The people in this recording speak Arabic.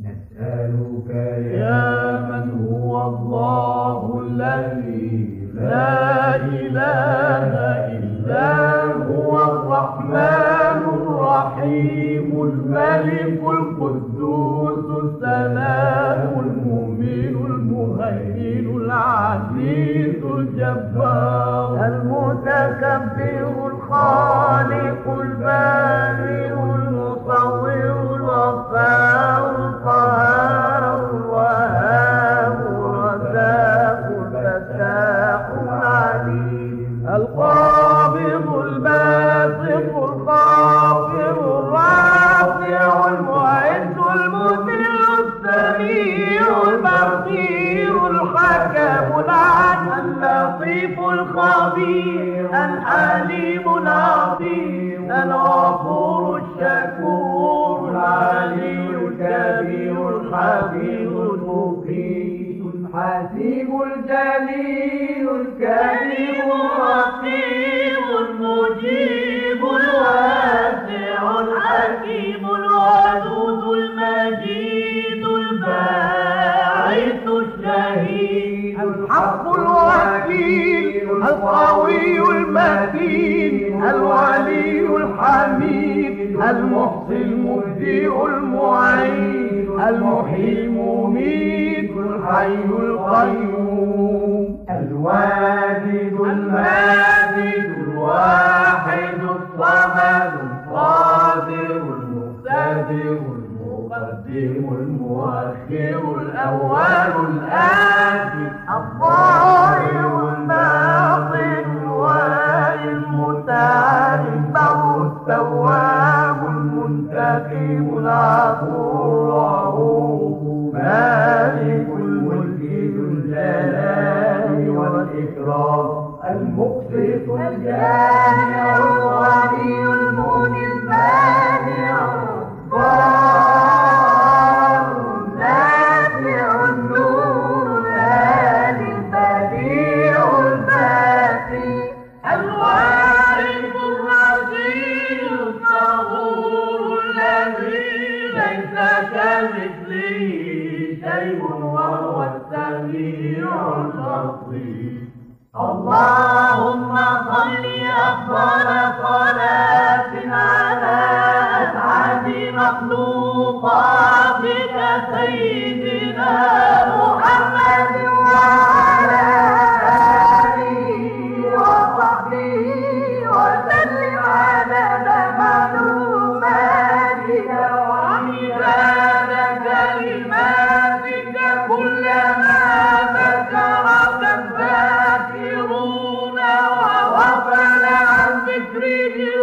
نسألك يا من هو الله الذي لا إله إلا هو الرحمن الرحيم الملك القدوس السلام المؤمن المهيمن العزيز الجبار المتكبر الخالق البارئ المصور الغفار القهار الوهاب الرزاق الفتاح العليم القابض الباسط الخافض الرافع المعز المذل السميع البصير الحكم العدل اللطيف الخبير الحليم العظيم الغفور الشكور العلي الكبير الحفيظ المقيت الحسيب الجليل الكريم الرقيب المجيب الواسع الحكيم الودود المجيد الباعث الشهيد الحق الوكيل القوي المتين الولي الحميد المحصي المبدئ المعيد المحيي المميت الحي القيوم الواجد الماجد الواحد الصمد القادر المقتدر المقدم المؤخر الأول الآخر الظاهر الباطن الوالي المتعال البر التواب المنتقم العفو الرؤوف مالك الملك ذو الجلال والإكرام المقسط الجامع الغني المغني المانع النافع النور الهادي البديع الباقي الوارث الرشيد الصبور الذي ليس كمثله شيء وهو السميع البصير اللهم صل أفضل صلاة على أسعد مخلوقاتك سيدنا محمد وعلى آله وصحبه وسلم عدد معلوماتك ومداد كلماتك كلما ذكرك الذاكرون وغفل عن ذكره